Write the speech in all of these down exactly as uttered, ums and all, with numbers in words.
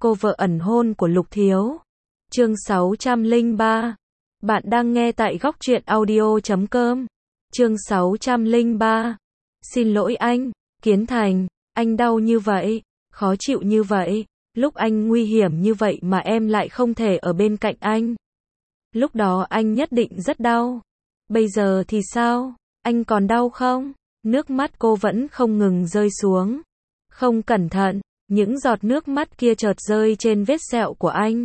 cô vợ ẩn hôn của Lục Thiếu. Chương sáu trăm lẻ ba. Bạn đang nghe tại góc truyện audio chấm com. Chương sáu trăm lẻ ba. Xin lỗi anh, Kiến Thành, anh đau như vậy, khó chịu như vậy, lúc anh nguy hiểm như vậy mà em lại không thể ở bên cạnh anh. Lúc đó anh nhất định rất đau. Bây giờ thì sao? Anh còn đau không? Nước mắt cô vẫn không ngừng rơi xuống. Không cẩn thận, những giọt nước mắt kia chợt rơi trên vết sẹo của anh.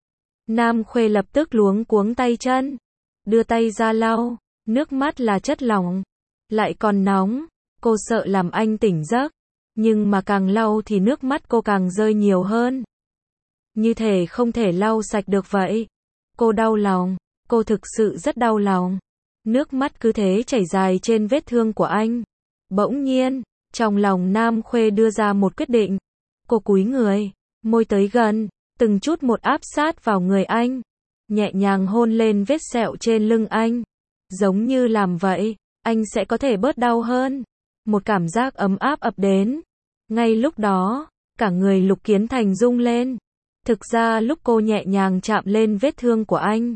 Nam Khuê lập tức luống cuống tay chân, đưa tay ra lau, nước mắt là chất lỏng, lại còn nóng, cô sợ làm anh tỉnh giấc, nhưng mà càng lau thì nước mắt cô càng rơi nhiều hơn. Như thể không thể lau sạch được vậy. Cô đau lòng, cô thực sự rất đau lòng. Nước mắt cứ thế chảy dài trên vết thương của anh. Bỗng nhiên, trong lòng Nam Khuê đưa ra một quyết định. Cô cúi người, môi tới gần, từng chút một áp sát vào người anh, nhẹ nhàng hôn lên vết sẹo trên lưng anh. Giống như làm vậy, anh sẽ có thể bớt đau hơn. Một cảm giác ấm áp ập đến. Ngay lúc đó, cả người Lục Kiến Thành rung lên. Thực ra lúc cô nhẹ nhàng chạm lên vết thương của anh,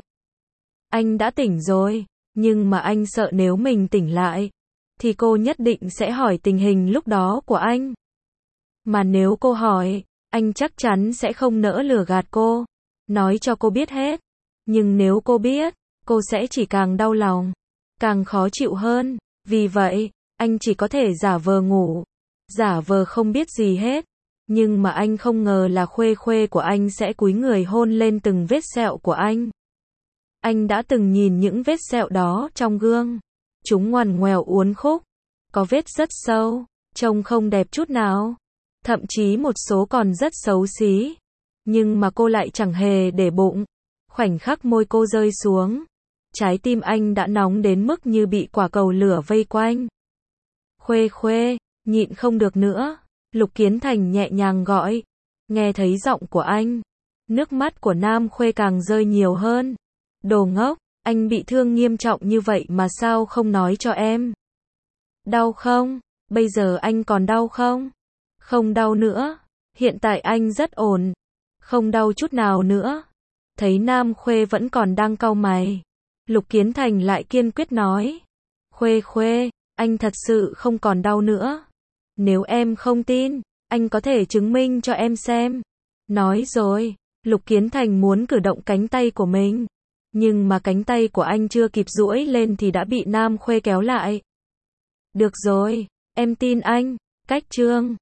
anh đã tỉnh rồi, nhưng mà anh sợ nếu mình tỉnh lại, thì cô nhất định sẽ hỏi tình hình lúc đó của anh. Mà nếu cô hỏi, anh chắc chắn sẽ không nỡ lừa gạt cô, nói cho cô biết hết. Nhưng nếu cô biết, cô sẽ chỉ càng đau lòng, càng khó chịu hơn. Vì vậy, anh chỉ có thể giả vờ ngủ, giả vờ không biết gì hết. Nhưng mà anh không ngờ là Khuê Khuê của anh sẽ cúi người hôn lên từng vết sẹo của anh. Anh đã từng nhìn những vết sẹo đó trong gương. Chúng ngoằn ngoèo uốn khúc, có vết rất sâu, trông không đẹp chút nào. Thậm chí một số còn rất xấu xí. Nhưng mà cô lại chẳng hề để bụng. Khoảnh khắc môi cô rơi xuống, trái tim anh đã nóng đến mức như bị quả cầu lửa vây quanh. Khuê Khuê, nhịn không được nữa. Lục Kiến Thành nhẹ nhàng gọi. Nghe thấy giọng của anh, nước mắt của Nam Khuê càng rơi nhiều hơn. Đồ ngốc, anh bị thương nghiêm trọng như vậy mà sao không nói cho em? Đau không? Bây giờ anh còn đau không? Không đau nữa. Hiện tại anh rất ổn. Không đau chút nào nữa. Thấy Nam Khuê vẫn còn đang cau mày, Lục Kiến Thành lại kiên quyết nói. Khuê Khuê, anh thật sự không còn đau nữa. Nếu em không tin, anh có thể chứng minh cho em xem. Nói rồi, Lục Kiến Thành muốn cử động cánh tay của mình. Nhưng mà cánh tay của anh chưa kịp duỗi lên thì đã bị Nam Khuê kéo lại. Được rồi, em tin anh. Cách chương